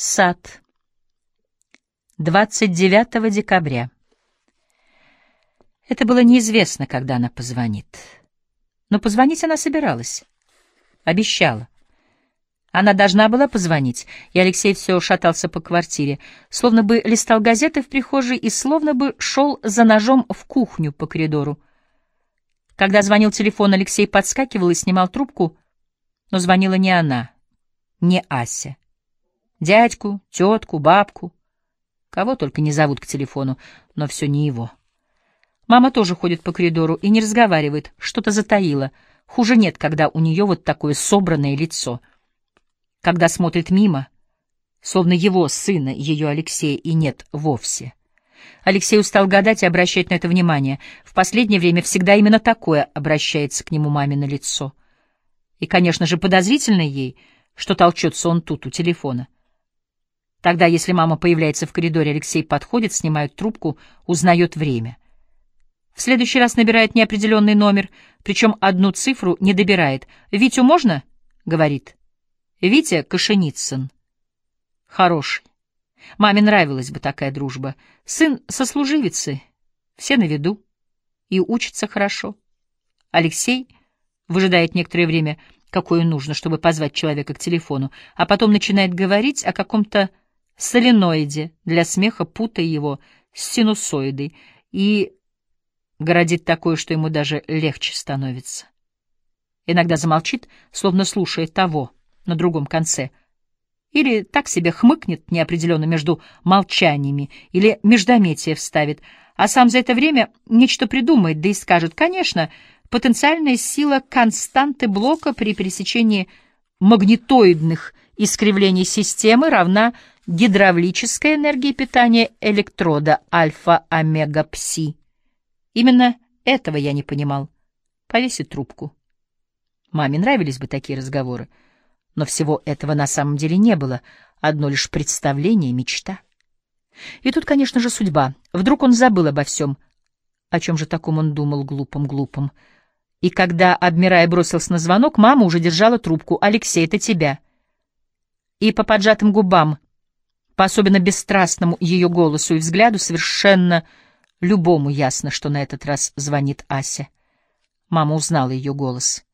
Сад. 29 декабря. Это было неизвестно, когда она позвонит. Но позвонить она собиралась. Обещала. Она должна была позвонить, и Алексей все шатался по квартире, словно бы листал газеты в прихожей и словно бы шел за ножом в кухню по коридору. Когда звонил телефон, Алексей подскакивал и снимал трубку, но звонила не она, не Ася. Дядьку, тетку, бабку, кого только не зовут к телефону, но все не его. Мама тоже ходит по коридору и не разговаривает, что-то затаила. Хуже нет, когда у нее вот такое собранное лицо. Когда смотрит мимо, словно его сына, ее Алексея, и нет вовсе. Алексей устал гадать и обращать на это внимание. В последнее время всегда именно такое обращается к нему мамино лицо. И, конечно же, подозрительно ей, что толчется он тут, у телефона. Тогда, если мама появляется в коридоре, Алексей подходит, снимает трубку, узнает время. В следующий раз набирает неопределенный номер, причем одну цифру не добирает. «Витю можно?» — говорит. «Витя Кашеницын». Хороший. Маме нравилась бы такая дружба. Сын сослуживицы, все на виду, и учится хорошо. Алексей выжидает некоторое время, какое нужно, чтобы позвать человека к телефону, а потом начинает говорить о каком-то соленоиде, для смеха путая его с синусоидой, и городит такое, что ему даже легче становится. Иногда замолчит, словно слушая того на другом конце, или так себе хмыкнет неопределенно между молчаниями, или междометие вставит, а сам за это время нечто придумает, да и скажет: конечно, потенциальная сила константы блока при пересечении магнитоидных искривлений системы равна гидравлической энергии питания электрода альфа-омега-пси. Именно этого я не понимал. Повесит трубку. Маме нравились бы такие разговоры, но всего этого на самом деле не было, одно лишь представление, мечта. И тут, конечно же, судьба. Вдруг он забыл обо всем. О чем же таком он думал, глупом. И когда, обмирая, бросился на звонок, мама уже держала трубку. «Алексей, это тебя». И по поджатым губам, по особенно бесстрастному ее голосу и взгляду, совершенно любому ясно, что на этот раз звонит Ася. Мама узнала ее голос.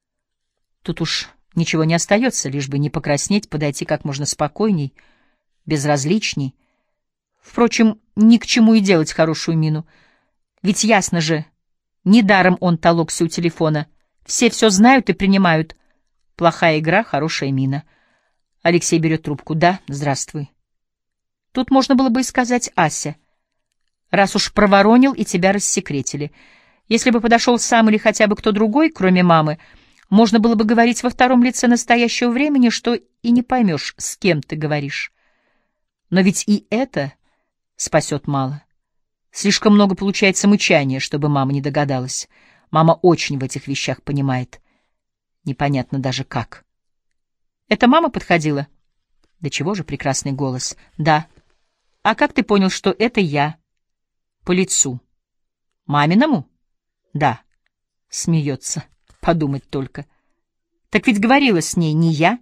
Тут уж ничего не остается, лишь бы не покраснеть, подойти как можно спокойней, безразличней. Впрочем, ни к чему и делать хорошую мину. Ведь ясно же, недаром он толокся у телефона. Все знают и принимают. Плохая игра, хорошая мина. Алексей берет трубку. «Да, здравствуй». Тут можно было бы и сказать: «Ася, раз уж проворонил и тебя рассекретили». Если бы подошел сам или хотя бы кто другой, кроме мамы, можно было бы говорить во втором лице настоящего времени, что и не поймешь, с кем ты говоришь. Но ведь и это спасет мало. Слишком много получается мычания, чтобы мама не догадалась. Мама очень в этих вещах понимает. Непонятно даже как. Это мама подходила? Да чего же прекрасный голос. Да. А как ты понял, что это я? По лицу. Маминому? Да. Смеется. Подумать только. Так ведь говорила с ней не я.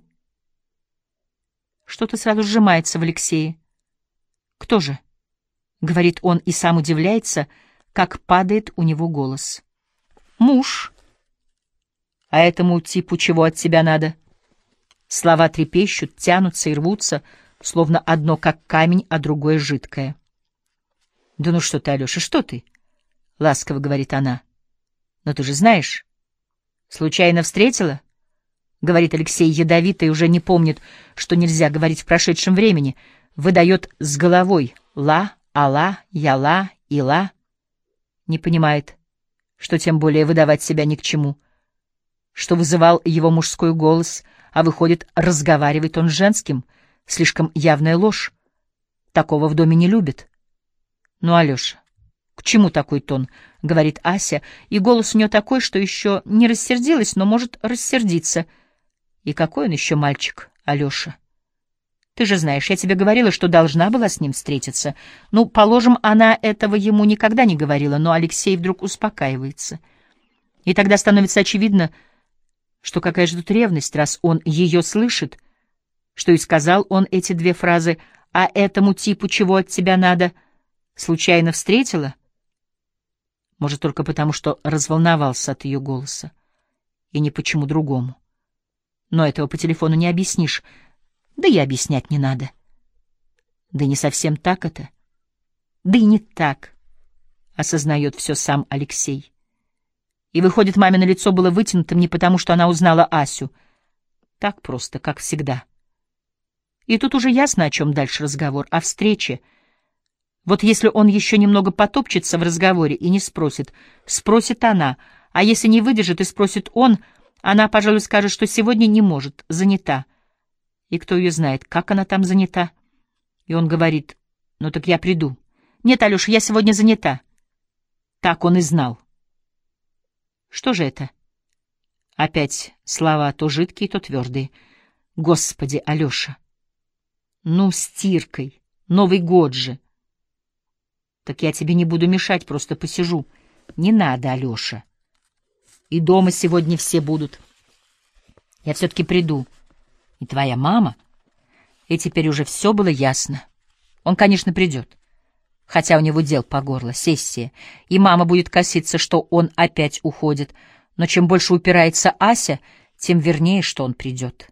Что-то сразу сжимается в Алексее. Кто же? Говорит он и сам удивляется, как падает у него голос. Муж. А этому типу чего от тебя надо? Слова трепещут, тянутся и рвутся, словно одно как камень, а другое жидкое. Да ну что ты, Алеша, что ты? Ласково говорит она. Но ты же знаешь. Случайно встретила? Говорит Алексей ядовито и уже не помнит, что нельзя говорить в прошедшем времени. Выдает с головой ла, ала, яла, ила. Не понимает, что тем более выдавать себя ни к чему. Что вызывал его мужской голос, а выходит, разговаривает он с женским. Слишком явная ложь. Такого в доме не любят. Ну, Алеша, к чему такой тон? Говорит Ася, и голос у нее такой, что еще не рассердилась, но может рассердиться. И какой он еще мальчик, Алеша? Ты же знаешь, я тебе говорила, что должна была с ним встретиться. Ну, положим, она этого ему никогда не говорила, но Алексей вдруг успокаивается. И тогда становится очевидно, что какая же тут ревность, раз он ее слышит, что и сказал он эти две фразы: «А этому типу чего от тебя надо?» Случайно встретила? Может, только потому, что разволновался от ее голоса. И ни почему другому. Но этого по телефону не объяснишь. Да и объяснять не надо. Да и не совсем так это. Да и не так. Осознает все сам Алексей. И выходит, мамино лицо было вытянутым не потому, что она узнала Асю. Так просто, как всегда. И тут уже ясно, о чем дальше разговор. О встрече. Вот если он еще немного потопчется в разговоре и не спросит, спросит она. А если не выдержит и спросит он, она, пожалуй, скажет, что сегодня не может, занята. И кто ее знает, как она там занята. И он говорит: «Ну так я приду». «Нет, Алеша, я сегодня занята». Так он и знал. Что же это? Опять слова то жидкие, то твердые. Господи, Алеша. Ну, стиркой. Новый год же. Так я тебе не буду мешать, просто посижу. Не надо, Алеша. И дома сегодня все будут. Я все-таки приду. И твоя мама. И теперь уже все было ясно. Он, конечно, придет. Хотя у него дел по горло, сессия. И мама будет коситься, что он опять уходит. Но чем больше упирается Ася, тем вернее, что он придет.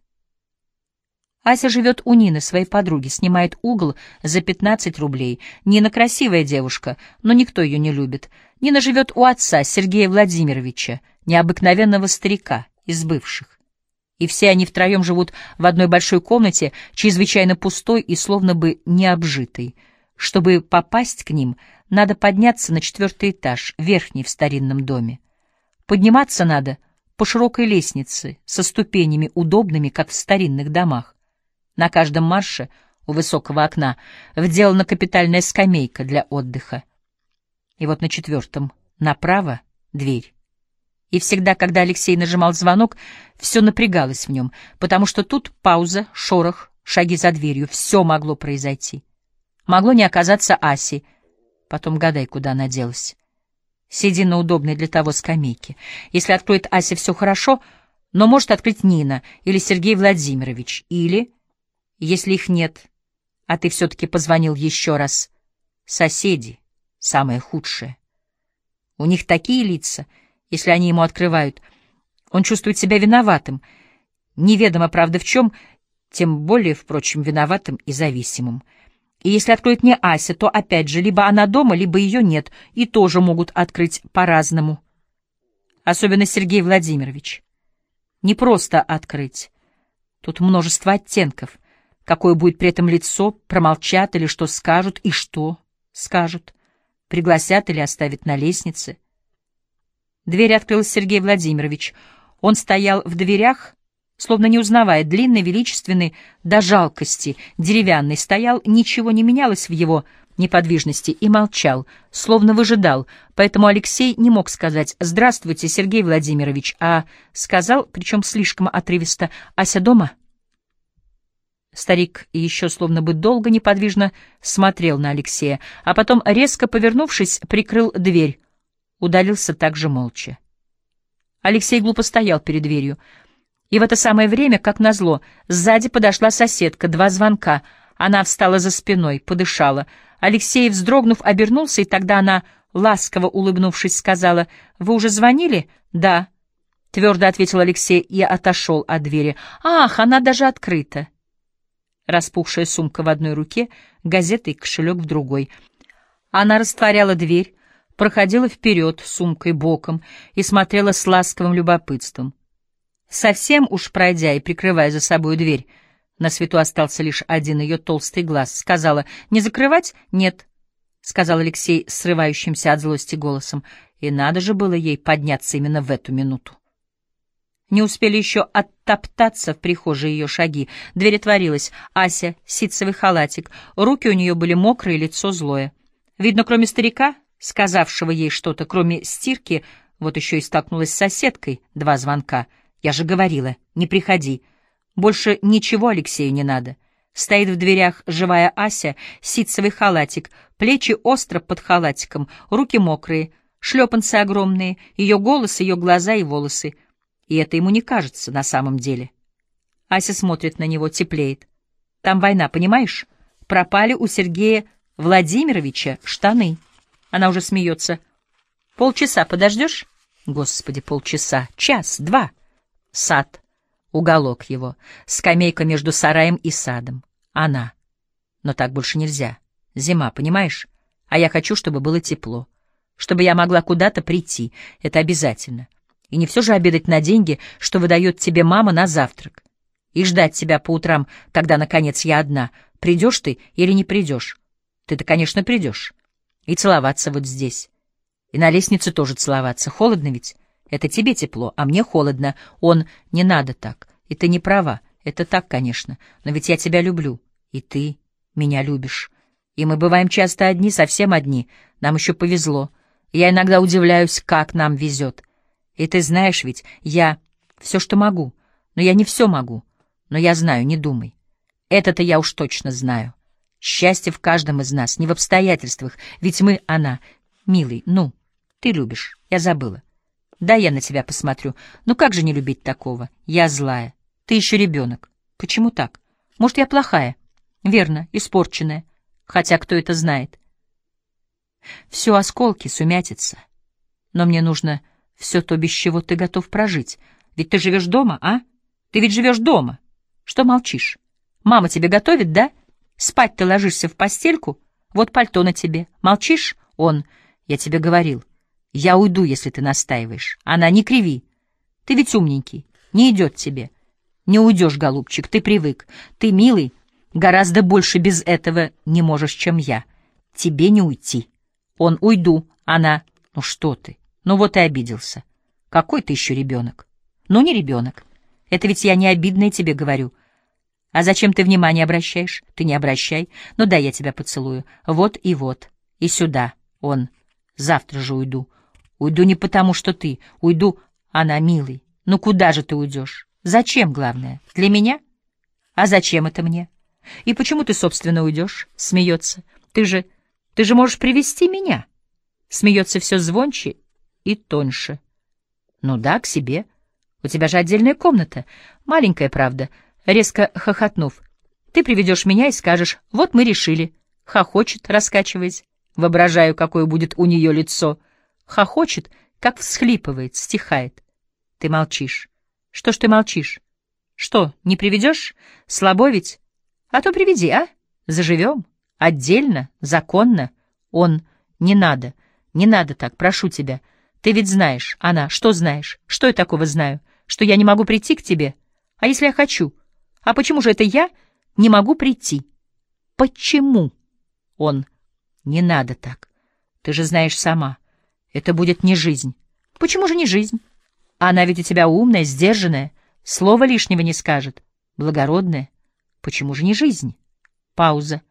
Ася живет у Нины, своей подруги, снимает угол за 15 рублей. Нина красивая девушка, но никто ее не любит. Нина живет у отца, Сергея Владимировича, необыкновенного старика, из бывших. И все они втроем живут в одной большой комнате, чрезвычайно пустой и словно бы необжитой. Чтобы попасть к ним, надо подняться на 4-й этаж, верхний в старинном доме. Подниматься надо по широкой лестнице, со ступенями, удобными, как в старинных домах. На каждом марше у высокого окна вделана капитальная скамейка для отдыха. И вот на 4-м направо дверь. И всегда, когда Алексей нажимал звонок, все напрягалось в нем, потому что тут пауза, шорох, шаги за дверью, все могло произойти. Могло не оказаться Аси, потом гадай, куда она делась. Сиди на удобной для того скамейке. Если откроет Ася, все хорошо, но может открыть Нина или Сергей Владимирович, или... Если их нет, а ты все-таки позвонил еще раз, соседи, самое худшее. У них такие лица, если они ему открывают. Он чувствует себя виноватым, неведомо, правда, в чем, тем более, впрочем, виноватым и зависимым. И если откроет не Ася, то, опять же, либо она дома, либо ее нет, и тоже могут открыть по-разному. Особенно Сергей Владимирович. Не просто открыть. Тут множество оттенков. Какое будет при этом лицо, промолчат или что скажут, и что скажут, пригласят или оставят на лестнице. Дверь открыл Сергей Владимирович. Он стоял в дверях, словно не узнавая, длинный, величественный, до жалкости, деревянный, стоял, ничего не менялось в его неподвижности, и молчал, словно выжидал, поэтому Алексей не мог сказать «Здравствуйте, Сергей Владимирович», а сказал, причем слишком отрывисто, «Ася дома?» Старик еще словно бы долго неподвижно смотрел на Алексея, а потом, резко повернувшись, прикрыл дверь, удалился также молча. Алексей глупо стоял перед дверью, и в это самое время, как назло, сзади подошла соседка, 2 звонка. Она встала за спиной, подышала. Алексей, вздрогнув, обернулся, и тогда она, ласково улыбнувшись, сказала: «Вы уже звонили?» «Да», — твердо ответил Алексей и отошел от двери. «Ах, она даже открыта». Распухшая сумка в одной руке, газета и кошелек в другой. Она растворяла дверь, проходила вперед сумкой боком и смотрела с ласковым любопытством. Совсем уж пройдя и прикрывая за собой дверь, на свету остался лишь один ее толстый глаз, сказала: «Не закрывать?» «Нет», — сказал Алексей срывающимся от злости голосом, и надо же было ей подняться именно в эту минуту. Не успели еще оттоптаться в прихожей ее шаги. Дверь отворилась. Ася, ситцевый халатик. Руки у нее были мокрые, лицо злое. Видно, кроме старика, сказавшего ей что-то, кроме стирки, вот еще и столкнулась с соседкой, 2 звонка. Я же говорила, не приходи. Больше ничего Алексею не надо. Стоит в дверях живая Ася, ситцевый халатик, плечи остро под халатиком, руки мокрые, шлепанцы огромные, ее голос, ее глаза и волосы. И это ему не кажется на самом деле. Ася смотрит на него, теплеет. Там война, понимаешь? Пропали у Сергея Владимировича штаны. Она уже смеется. Полчаса подождешь? Господи, полчаса. Час, два. Сад. Уголок его. Скамейка между сараем и садом. Она. Но так больше нельзя. Зима, понимаешь? А я хочу, чтобы было тепло. Чтобы я могла куда-то прийти. Это обязательно. И не все же обедать на деньги, что выдает тебе мама на завтрак. И ждать тебя по утрам, когда, наконец, я одна. Придешь ты или не придешь? Ты-то, конечно, придешь. И целоваться вот здесь. И на лестнице тоже целоваться. Холодно ведь? Это тебе тепло, а мне холодно. Не надо так. И ты не права. Это так, конечно. Но ведь я тебя люблю. И ты меня любишь. И мы бываем часто одни, совсем одни. Нам еще повезло. Я иногда удивляюсь, как нам везет. И ты знаешь ведь, я все, что могу. Но я не все могу. Но я знаю, не думай. Это-то я уж точно знаю. Счастье в каждом из нас, не в обстоятельствах. Ведь мы, она, милый, ты любишь. Я забыла. Да, я на тебя посмотрю. Ну как же не любить такого? Я злая. Ты еще ребенок. Почему так? Может, я плохая? Верно, испорченная. Хотя кто это знает? Все осколки, сумятица. Но мне нужно все то, без чего ты готов прожить. Ведь ты живешь дома, а? Ты ведь живешь дома. Что молчишь? Мама тебе готовит, да? Спать ты ложишься в постельку? Вот пальто на тебе. Молчишь? Я тебе говорил. Я уйду, если ты настаиваешь. Она, не криви. Ты ведь умненький. Не идет тебе. Не уйдешь, голубчик, ты привык. Ты, милый, гораздо больше без этого не можешь, чем я. Тебе не уйти. Уйду. Она, что ты? Вот и обиделся. Какой ты еще ребенок? Не ребенок. Это ведь я не обидное тебе говорю. А зачем ты внимание обращаешь? Ты не обращай. Дай я тебя поцелую. Вот. И сюда. Завтра же уйду. Уйду не потому, что ты. Уйду. Она, милый. Куда же ты уйдешь? Зачем, главное? Для меня? А зачем это мне? И почему ты, собственно, уйдешь? Смеется. Ты же можешь привести меня. Смеется все звонче и тоньше. Да, к себе. У тебя же отдельная комната. Маленькая, правда. Резко хохотнув. Ты приведешь меня и скажешь: вот мы решили. Хохочет, раскачиваясь. Воображаю, какое будет у нее лицо. Хохочет, как всхлипывает, стихает. Ты молчишь. Что ж ты молчишь? Что, не приведешь? Слабо ведь? А то приведи, а? Заживем. Отдельно, законно. Не надо так, прошу тебя. Ты ведь знаешь, она, что знаешь? Что я такого знаю? Что я не могу прийти к тебе? А если я хочу? А почему же это я не могу прийти? Почему? Не надо так. Ты же знаешь сама. Это будет не жизнь. Почему же не жизнь? Она ведь у тебя умная, сдержанная, слова лишнего не скажет, благородная. Почему же не жизнь? Пауза.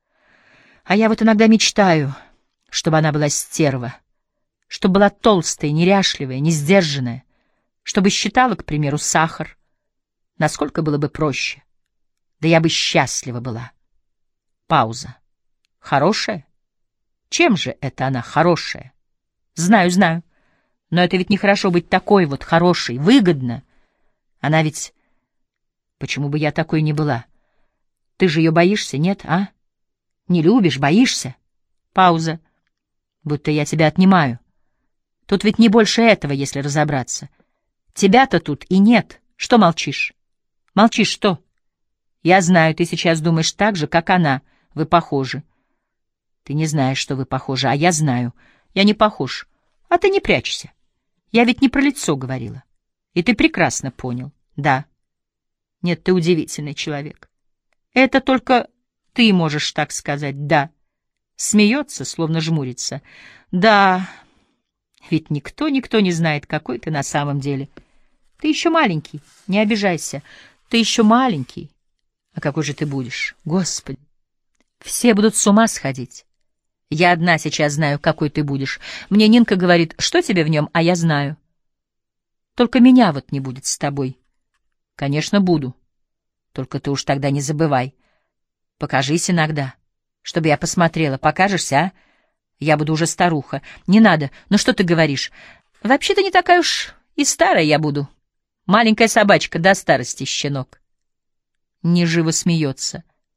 А я вот иногда мечтаю, чтобы она была стерва, чтобы была толстая, неряшливая, несдержанная, чтобы считала, к примеру, сахар. Насколько было бы проще. Да я бы счастлива была. Пауза. Хорошая? Чем же это она хорошая? Знаю. Но это ведь нехорошо быть такой вот хорошей, выгодно. Она ведь... Почему бы я такой не была? Ты же ее боишься, нет, а? Не любишь, боишься? Пауза. Будто я тебя отнимаю. Тут ведь не больше этого, если разобраться. Тебя-то тут и нет. Что молчишь? Молчишь что? Я знаю, ты сейчас думаешь так же, как она. Вы похожи. Ты не знаешь, что вы похожи, а я знаю. Я не похож. А ты не прячься. Я ведь не про лицо говорила. И ты прекрасно понял. Да. Нет, ты удивительный человек. Это только ты можешь так сказать «да». Смеется, словно жмурится. Да, ведь никто не знает, какой ты на самом деле. Ты еще маленький, не обижайся. Ты еще маленький. А какой же ты будешь? Господи, все будут с ума сходить. Я одна сейчас знаю, какой ты будешь. Мне Нинка говорит, что тебе в нем, а я знаю. Только меня вот не будет с тобой. Конечно, буду. Только ты уж тогда не забывай. Покажись иногда, чтобы я посмотрела. Покажешься, а? Я буду уже старуха. Не надо. Ну что ты говоришь? Вообще-то не такая уж и старая я буду. Маленькая собачка до старости, щенок. Неживо смеется.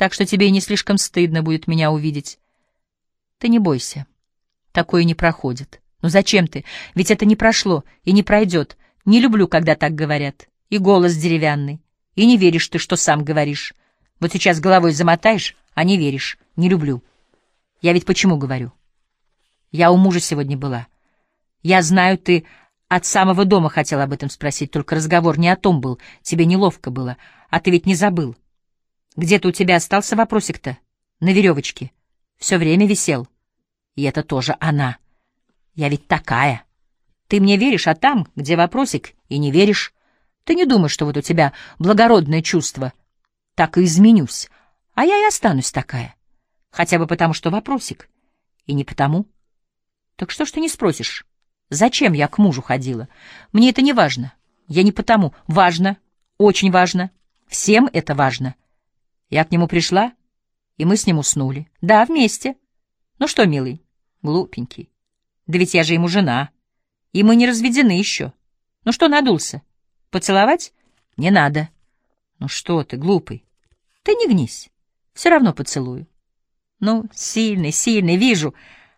Так что тебе и не слишком стыдно будет меня увидеть. Ты не бойся. Такое не проходит. Ну зачем ты? Ведь это не прошло и не пройдет. Не люблю, когда так говорят. И голос деревянный. И не веришь ты, что сам говоришь. Вот сейчас головой замотаешь, а не веришь. Не люблю. Я ведь почему говорю? Я у мужа сегодня была. Я знаю, ты от самого дома хотел об этом спросить, только разговор не о том был. Тебе неловко было. А ты ведь не забыл. Где-то у тебя остался вопросик-то? На веревочке. Все время висел. И это тоже она. Я ведь такая. Ты мне веришь, а там, где вопросик, и не веришь. Ты не думаешь, что вот у тебя благородное чувство. Так и изменюсь. А я и останусь такая. Хотя бы потому, что вопросик. И не потому. Так что ж ты не спросишь? Зачем я к мужу ходила? Мне это не важно. Я не потому. Важно. Очень важно. Всем это важно. Я к нему пришла, и мы с ним уснули. Да, вместе. Ну что, милый, глупенький. Да ведь я же ему жена. И мы не разведены еще. Ну что надулся? Поцеловать? Не надо. Ну что ты, глупый. Ты не гнись. Все равно поцелую. Ну, сильный, сильный, вижу.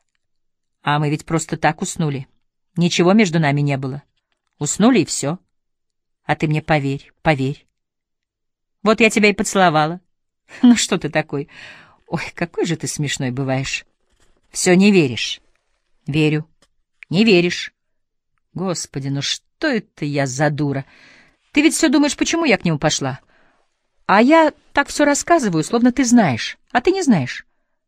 А мы ведь просто так уснули. Ничего между нами не было. Уснули, и все. А ты мне поверь, поверь. Вот я тебя и поцеловала. Ну что ты такой? Ой, какой же ты смешной бываешь. Все не веришь. Верю. Не веришь. Господи, ну что это я за дура? Ты ведь все думаешь, почему я к нему пошла? А я так все рассказываю, словно ты знаешь. А ты не знаешь.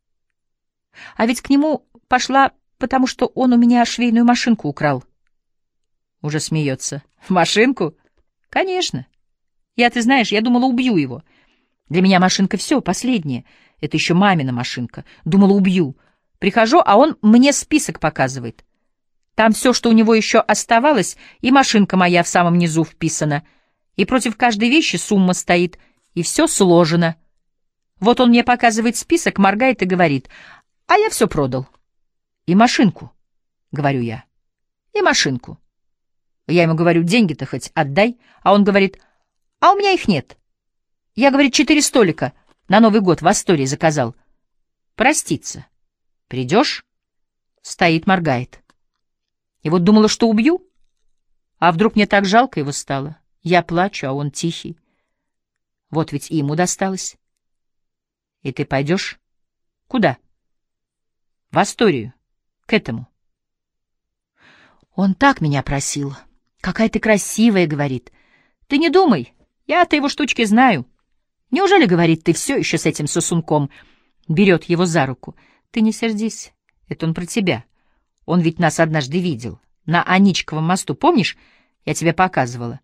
А ведь к нему пошла, потому что он у меня швейную машинку украл. Уже смеется. Машинку? Конечно. Ты знаешь, я думала, убью его. Для меня машинка все, последнее. Это еще мамина машинка. Думала, убью. Прихожу, а он мне список показывает. Там все, что у него еще оставалось, и машинка моя в самом низу вписана. И против каждой вещи сумма стоит, и все сложено. Вот он мне показывает список, моргает и говорит, а я все продал. И машинку, говорю я. И машинку. Я ему говорю, деньги-то хоть отдай. А он говорит, а у меня их нет. Я, говорит, 4 столика на Новый год в Астории заказал. Проститься. Придешь? Стоит, моргает. И вот думала, что убью. А вдруг мне так жалко его стало. Я плачу, а он тихий. Вот ведь и ему досталось. И ты пойдешь? Куда? В Асторию. К этому. Он так меня просил. Какая ты красивая, говорит. Ты не думай, я-то его штучки знаю. Неужели, говорит, ты все еще с этим сосунком? Берет его за руку. Ты не сердись, это он про тебя. Он ведь нас однажды видел. На Аничковом мосту, помнишь? Я тебе показывала.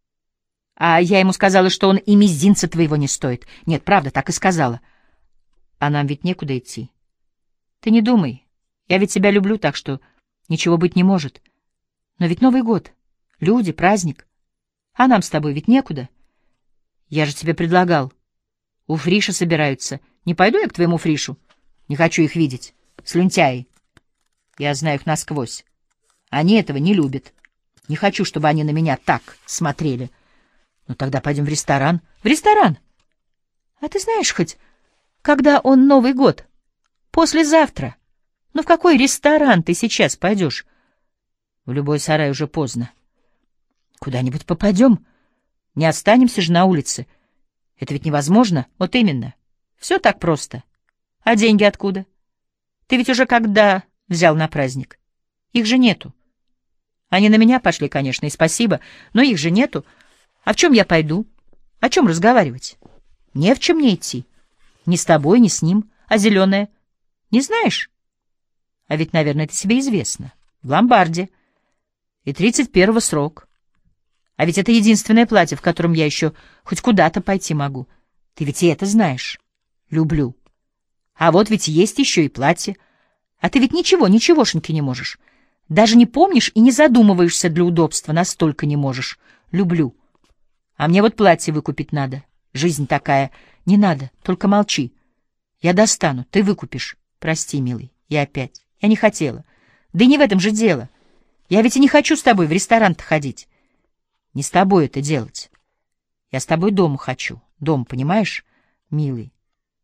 А я ему сказала, что он и мизинца твоего не стоит. Нет, правда, так и сказала. А нам ведь некуда идти. Ты не думай, я ведь тебя люблю, так что ничего быть не может. Но ведь Новый год, люди, праздник. А нам с тобой ведь некуда. Я же тебе предлагал. У Фриша собираются. Не пойду я к твоему Фришу? Не хочу их видеть. Слюнтяи. Я знаю их насквозь. Они этого не любят. Не хочу, чтобы они на меня так смотрели. Ну тогда пойдем в ресторан. В ресторан? А ты знаешь хоть, когда он Новый год? Послезавтра. Ну в какой ресторан ты сейчас пойдешь? В любой сарай уже поздно. Куда-нибудь попадем. Не останемся же на улице. Это ведь невозможно. Вот именно. Все так просто. А деньги откуда? Ты ведь уже когда взял на праздник? Их же нету. Они на меня пошли, конечно, и спасибо, но их же нету. А в чем я пойду? О чем разговаривать? Не в чем мне идти. Ни с тобой, ни с ним. А зеленая? Не знаешь? А ведь, наверное, это тебе известно. В ломбарде. И 31-го срок. А ведь это единственное платье, в котором я еще хоть куда-то пойти могу. Ты ведь и это знаешь. Люблю. А вот ведь есть еще и платье. А ты ведь ничегошеньки не можешь. Даже не помнишь и не задумываешься для удобства. Настолько не можешь. Люблю. А мне вот платье выкупить надо. Жизнь такая. Не надо, только молчи. Я достану, ты выкупишь. Прости, милый, я опять. Я не хотела. Да и не в этом же дело. Я ведь и не хочу с тобой в ресторан-то ходить. Не с тобой это делать. Я с тобой дома хочу. Дом, понимаешь, милый?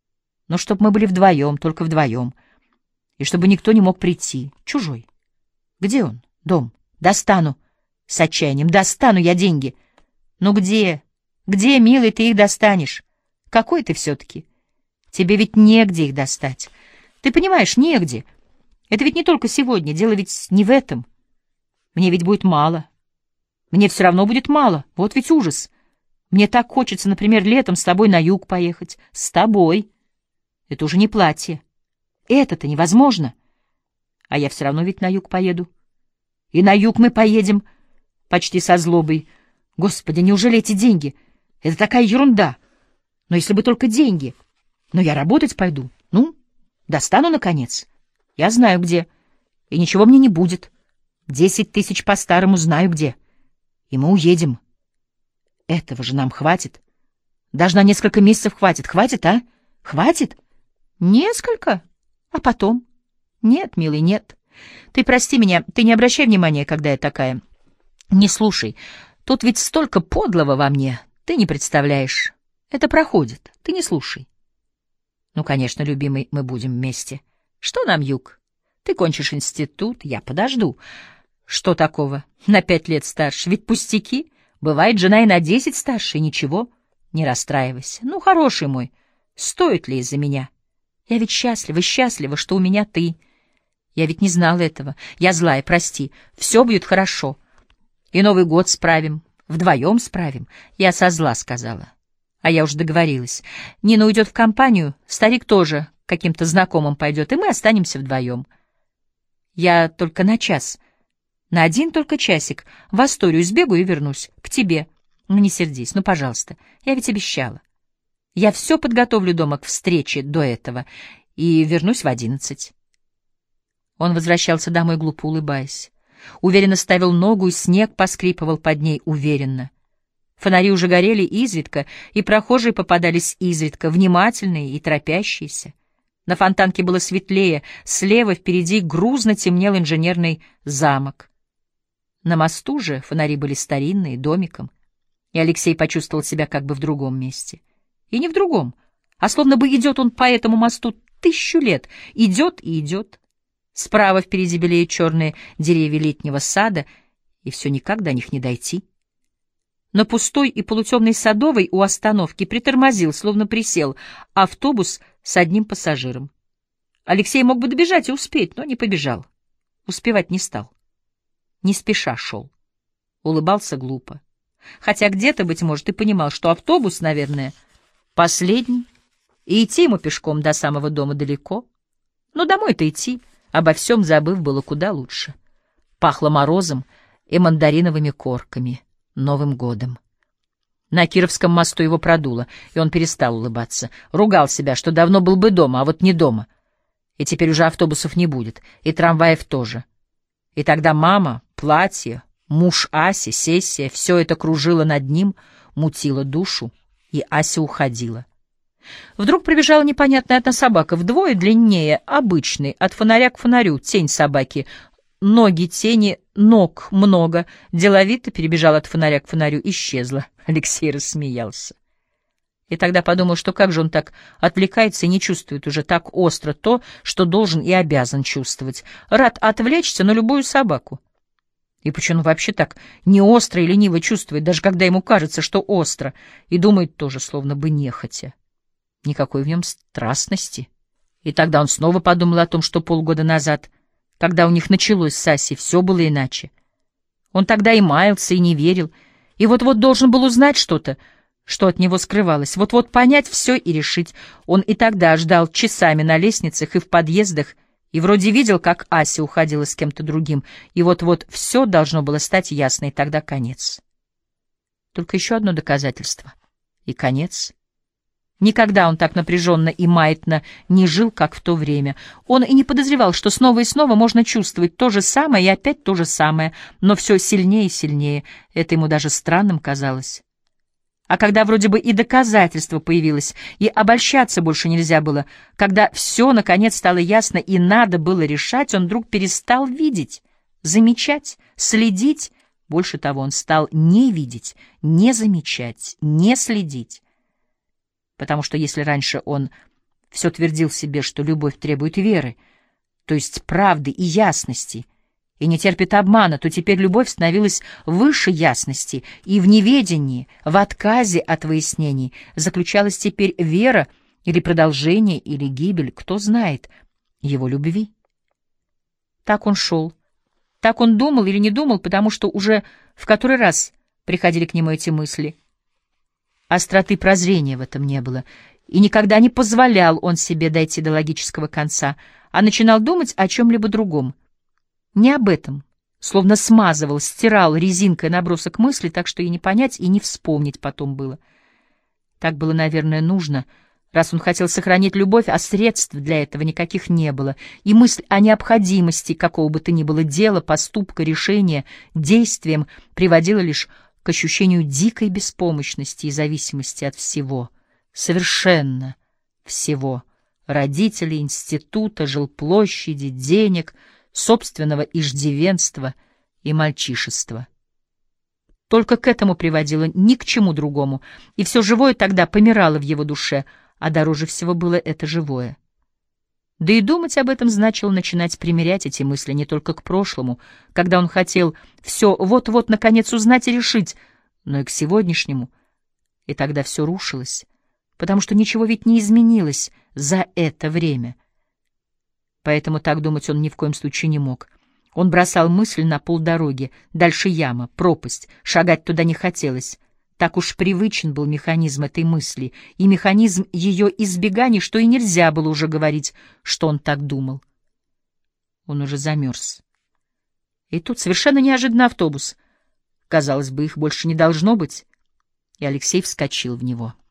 Но чтоб мы были вдвоем, только вдвоем. И чтобы никто не мог прийти. Чужой. Где он? Дом. Достану. С отчаянием. Достану я деньги. Ну где? Где, милый, ты их достанешь? Какой ты все-таки? Тебе ведь негде их достать. Ты понимаешь, негде. Это ведь не только сегодня. Дело ведь не в этом. Мне ведь будет мало. Мне все равно будет мало. Вот ведь ужас. Мне так хочется, например, летом с тобой на юг поехать. С тобой. Это уже не платье. Это-то невозможно. А я все равно ведь на юг поеду. И на юг мы поедем. Почти со злобой. Господи, неужели эти деньги? Это такая ерунда. Но если бы только деньги. Но я работать пойду. Ну, достану, наконец. Я знаю, где. И ничего мне не будет. 10 тысяч по-старому знаю, где. И мы уедем. Этого же нам хватит. Даже на несколько месяцев хватит. Хватит, а? Хватит? Несколько? А потом? Нет, милый, нет. Ты прости меня, ты не обращай внимания, когда я такая. Не слушай. Тут ведь столько подлого во мне. Ты не представляешь. Это проходит. Ты не слушай. Ну, конечно, любимый, мы будем вместе. Что нам юг? Ты кончишь институт, я подожду. Что такого? На 5 лет старше. Ведь пустяки. Бывает, жена и на 10 старше, и ничего. Не расстраивайся. Ну, хороший мой, стоит ли из-за меня? Я ведь счастлива, счастлива, что у меня ты. Я ведь не знала этого. Я злая, прости. Все будет хорошо. И Новый год справим. Вдвоем справим. Я со зла сказала. А я уже договорилась. Нина уйдет в компанию, старик тоже каким-то знакомым пойдет, и мы останемся вдвоем. Я только на час, на один только часик в Асторию сбегаю и вернусь. К тебе. Ну, не сердись, ну, пожалуйста. Я ведь обещала. Я все подготовлю дома к встрече до этого и вернусь в 11. Он возвращался домой, глупо улыбаясь. Уверенно ставил ногу, и снег поскрипывал под ней уверенно. Фонари уже горели изредка, и прохожие попадались изредка, внимательные и торопящиеся. На Фонтанке было светлее, слева впереди грузно темнел инженерный замок. На мосту же фонари были старинные, домиком, и Алексей почувствовал себя как бы в другом месте. И не в другом, а словно бы идет он по этому мосту 1000 лет, идет и идет. Справа впереди белеют черные деревья летнего сада, и все никак до них не дойти. На пустой и полутемной Садовой у остановки притормозил, словно присел, автобус с одним пассажиром. Алексей мог бы добежать и успеть, но не побежал. Успевать не стал. Не спеша шел. Улыбался глупо. Хотя где-то, быть может, и понимал, что автобус, наверное, последний, и идти ему пешком до самого дома далеко. Но домой-то идти, обо всем забыв, было куда лучше. Пахло морозом и мандариновыми корками, Новым годом. На Кировском мосту его продуло, и он перестал улыбаться. Ругал себя, что давно был бы дома, а вот не дома. И теперь уже автобусов не будет, и трамваев тоже. И тогда мама, платье, муж Аси, сессия — все это кружило над ним, мутило душу, и Ася уходила. Вдруг пробежала непонятная одна собака, вдвое длиннее обычной, от фонаря к фонарю, тень собаки. Ноги тени, ног много. Деловито перебежала от фонаря к фонарю, исчезла. Алексей рассмеялся. И тогда подумал, что как же он так отвлекается и не чувствует уже так остро то, что должен и обязан чувствовать. Рад отвлечься на любую собаку. И почему он вообще так не остро и лениво чувствует, даже когда ему кажется, что остро, и думает тоже, словно бы нехотя. Никакой в нем страстности. И тогда он снова подумал о том, что полгода назад, когда у них началось с Асей, все было иначе. Он тогда и маялся, и не верил, и вот-вот должен был узнать что-то, что от него скрывалось, вот-вот понять все и решить. Он и тогда ждал часами на лестницах и в подъездах, и вроде видел, как Ася уходила с кем-то другим, и вот-вот все должно было стать ясно, и тогда конец. Только еще одно доказательство — и конец. Никогда он так напряженно и маятно не жил, как в то время. Он и не подозревал, что снова и снова можно чувствовать то же самое и опять то же самое, но все сильнее и сильнее. Это ему даже странным казалось. А когда вроде бы и доказательство появилось, и обольщаться больше нельзя было, когда все, наконец, стало ясно и надо было решать, он вдруг перестал видеть, замечать, следить. Больше того, он стал не видеть, не замечать, не следить. Потому что если раньше он все твердил себе, что любовь требует веры, то есть правды и ясности, и не терпит обмана, то теперь любовь становилась выше ясности, и в неведении, в отказе от выяснений заключалась теперь вера или продолжение, или гибель, кто знает, его любви. Так он шел, так он думал или не думал, потому что уже в который раз приходили к нему эти мысли. Остроты прозрения в этом не было, и никогда не позволял он себе дойти до логического конца, а начинал думать о чем-либо другом. Не об этом, словно смазывал, стирал резинкой набросок мысли, так что и не понять, и не вспомнить потом было. Так было, наверное, нужно, раз он хотел сохранить любовь, а средств для этого никаких не было, и мысль о необходимости какого бы то ни было дела, поступка, решения, действием приводила лишь к ощущению дикой беспомощности и зависимости от всего, совершенно всего, родителей, института, жилплощади, денег, собственного иждивенства и мальчишества. Только к этому приводило, ни к чему другому, и все живое тогда помирало в его душе, а дороже всего было это живое. Да и думать об этом значило начинать примерять эти мысли не только к прошлому, когда он хотел все вот-вот наконец узнать и решить, но и к сегодняшнему, и тогда все рушилось, потому что ничего ведь не изменилось за это время. Поэтому так думать он ни в коем случае не мог. Он бросал мысль на полдороги, дальше яма, пропасть, шагать туда не хотелось. Так уж привычен был механизм этой мысли и механизм ее избеганий, что и нельзя было уже говорить, что он так думал. Он уже замерз. И тут совершенно неожиданно автобус. Казалось бы, их больше не должно быть, и Алексей вскочил в него.